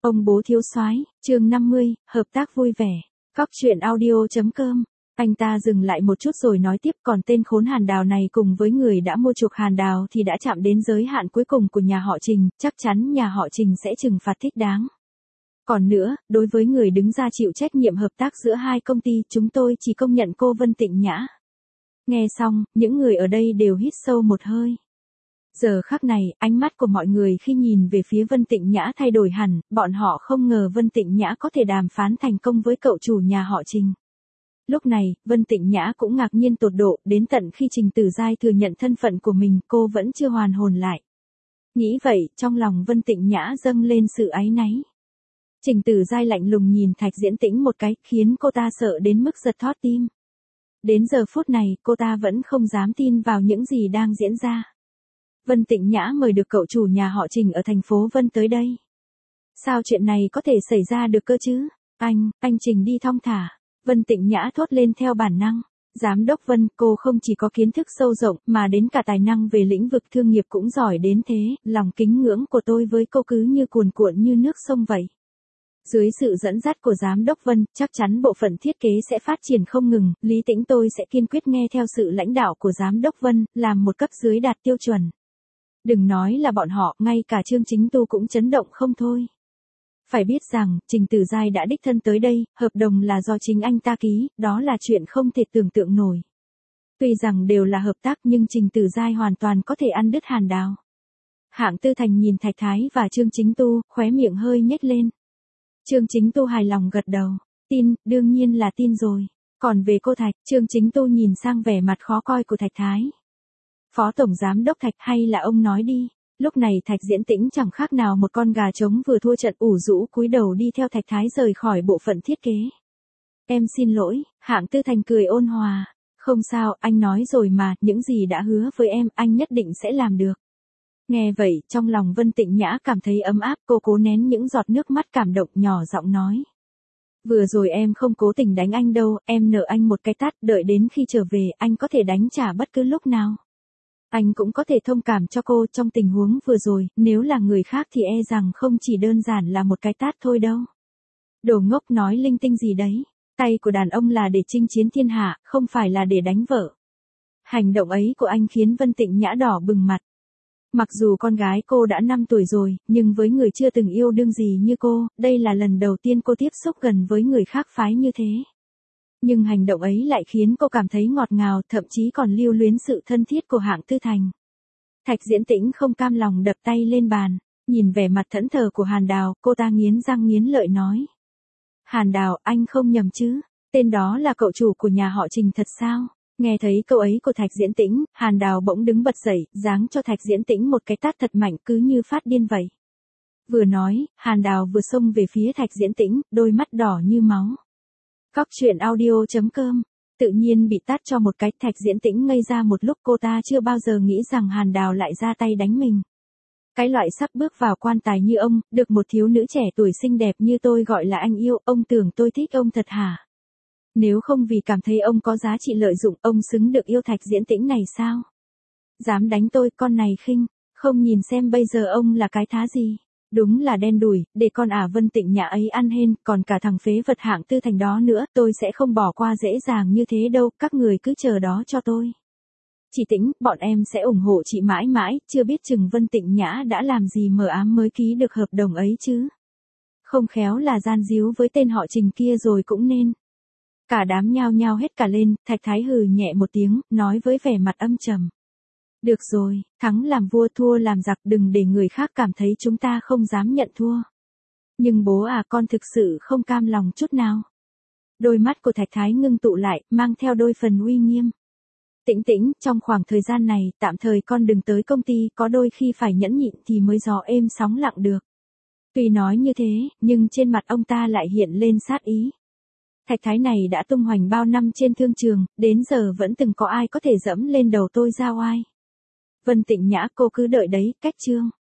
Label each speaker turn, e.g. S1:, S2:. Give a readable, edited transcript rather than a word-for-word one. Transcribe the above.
S1: Ông bố thiếu soái, chương 50, hợp tác vui vẻ. Cóc truyện audio.com. Anh ta dừng lại một chút rồi nói tiếp, còn tên khốn Hàn Đào này cùng với người đã mua chuộc Hàn Đào thì đã chạm đến giới hạn cuối cùng của nhà họ Trình, chắc chắn nhà họ Trình sẽ trừng phạt thích đáng. Còn nữa, đối với người đứng ra chịu trách nhiệm hợp tác giữa hai công ty, chúng tôi chỉ công nhận cô Vân Tịnh Nhã. Nghe xong, những người ở đây đều hít sâu một hơi. Giờ khắc này, ánh mắt của mọi người khi nhìn về phía Vân Tịnh Nhã thay đổi hẳn, bọn họ không ngờ Vân Tịnh Nhã có thể đàm phán thành công với cậu chủ nhà họ Trình. Lúc này, Vân Tịnh Nhã cũng ngạc nhiên tột độ, đến tận khi Trình Tử Giai thừa nhận thân phận của mình, cô vẫn chưa hoàn hồn lại. Nghĩ vậy, trong lòng Vân Tịnh Nhã dâng lên sự áy náy. Trình Tử Giai lạnh lùng nhìn Thạch Diễn Tĩnh một cái, khiến cô ta sợ đến mức giật thót tim. Đến giờ phút này, cô ta vẫn không dám tin vào những gì đang diễn ra. Vân Tịnh Nhã mời được cậu chủ nhà họ Trình ở thành phố Vân tới đây. Sao chuyện này có thể xảy ra được cơ chứ? Anh Trình đi thong thả. Vân Tịnh Nhã thốt lên theo bản năng. Giám đốc Vân, cô không chỉ có kiến thức sâu rộng, mà đến cả tài năng về lĩnh vực thương nghiệp cũng giỏi đến thế, lòng kính ngưỡng của tôi với cô cứ như cuồn cuộn như nước sông vậy. Dưới sự dẫn dắt của Giám đốc Vân, chắc chắn bộ phận thiết kế sẽ phát triển không ngừng, Lý Tĩnh tôi sẽ kiên quyết nghe theo sự lãnh đạo của Giám đốc Vân, làm một cấp dưới đạt tiêu chuẩn. Đừng nói là bọn họ, ngay cả Trương Chính Tu cũng chấn động không thôi. Phải biết rằng, Trình Tử Giai đã đích thân tới đây, hợp đồng là do chính anh ta ký, đó là chuyện không thể tưởng tượng nổi. Tuy rằng đều là hợp tác nhưng Trình Tử Giai hoàn toàn có thể ăn đứt Hàn Đào. Hạng Tư Thành nhìn Thạch Thái và Trương Chính Tu, khóe miệng hơi nhếch lên. Trương Chính Tu hài lòng gật đầu. Tin, đương nhiên là tin rồi. Còn về cô Thạch, Trương Chính Tu nhìn sang vẻ mặt khó coi của Thạch Thái. Phó Tổng Giám đốc Thạch, hay là ông nói đi. Lúc này Thạch Diễn Tĩnh chẳng khác nào một con gà trống vừa thua trận, ủ rũ cúi đầu đi theo Thạch Thái rời khỏi bộ phận thiết kế. Em xin lỗi, Hạng Tư Thành cười ôn hòa. Không sao, anh nói rồi mà, những gì đã hứa với em, anh nhất định sẽ làm được. Nghe vậy, trong lòng Vân Tịnh Nhã cảm thấy ấm áp, cô cố nén những giọt nước mắt cảm động, nhỏ giọng nói. Vừa rồi em không cố tình đánh anh đâu, em nợ anh một cái tát, đợi đến khi trở về, anh có thể đánh trả bất cứ lúc nào. Anh cũng có thể thông cảm cho cô trong tình huống vừa rồi, nếu là người khác thì e rằng không chỉ đơn giản là một cái tát thôi đâu. Đồ ngốc nói linh tinh gì đấy, tay của đàn ông là để chinh chiến thiên hạ, không phải là để đánh vợ. Hành động ấy của anh khiến Vân Tịnh Nhã đỏ bừng mặt. Mặc dù con gái cô đã 5 tuổi rồi, nhưng với người chưa từng yêu đương gì như cô, đây là lần đầu tiên cô tiếp xúc gần với người khác phái như thế. Nhưng hành động ấy lại khiến cô cảm thấy ngọt ngào, thậm chí còn lưu luyến sự thân thiết của Hạng Tư Thành. Thạch Diễn Tĩnh không cam lòng đập tay lên bàn, nhìn vẻ mặt thẫn thờ của Hàn Đào, cô ta nghiến răng nghiến lợi nói. Hàn Đào, anh không nhầm chứ, tên đó là cậu chủ của nhà họ Trình thật sao? Nghe thấy câu ấy của Thạch Diễn Tĩnh, Hàn Đào bỗng đứng bật dậy, giáng cho Thạch Diễn Tĩnh một cái tát thật mạnh cứ như phát điên vậy. Vừa nói, Hàn Đào vừa xông về phía Thạch Diễn Tĩnh, đôi mắt đỏ như máu. Cóc truyện audio.com. Tự nhiên bị tát cho một cái, Thạch Diễn Tĩnh ngây ra một lúc, cô ta chưa bao giờ nghĩ rằng Hàn Đào lại ra tay đánh mình. Cái loại sắp bước vào quan tài như ông, được một thiếu nữ trẻ tuổi xinh đẹp như tôi gọi là anh yêu, ông tưởng tôi thích ông thật hả? Nếu không vì cảm thấy ông có giá trị lợi dụng, ông xứng được yêu Thạch Diễn Tĩnh này sao? Dám đánh tôi, con này khinh, không nhìn xem bây giờ ông là cái thá gì? Đúng là đen đủi, để con Vân Tịnh Nhã ấy ăn hên, còn cả thằng phế vật Hạng Tư Thành đó nữa, tôi sẽ không bỏ qua dễ dàng như thế đâu, các người cứ chờ đó cho tôi. Chị Tĩnh, bọn em sẽ ủng hộ chị mãi mãi, chưa biết chừng Vân Tịnh Nhã đã làm gì mờ ám mới ký được hợp đồng ấy chứ. Không khéo là gian díu với tên họ Trình kia rồi cũng nên. Cả đám nhao nhao hết cả lên, Thạch Thái hừ nhẹ một tiếng, nói với vẻ mặt âm trầm. Được rồi, thắng làm vua thua làm giặc, đừng để người khác cảm thấy chúng ta không dám nhận thua. Nhưng bố con thực sự không cam lòng chút nào. Đôi mắt của Thạch Thái ngưng tụ lại, mang theo đôi phần uy nghiêm. Tĩnh Tĩnh, trong khoảng thời gian này, tạm thời con đừng tới công ty, có đôi khi phải nhẫn nhịn thì mới gió êm sóng lặng được. Tuy nói như thế, nhưng trên mặt ông ta lại hiện lên sát ý. Thạch Thái này đã tung hoành bao năm trên thương trường, đến giờ vẫn từng có ai có thể dẫm lên đầu tôi ra oai. Vân Tịnh Nhã, cô cứ đợi đấy, cách chương.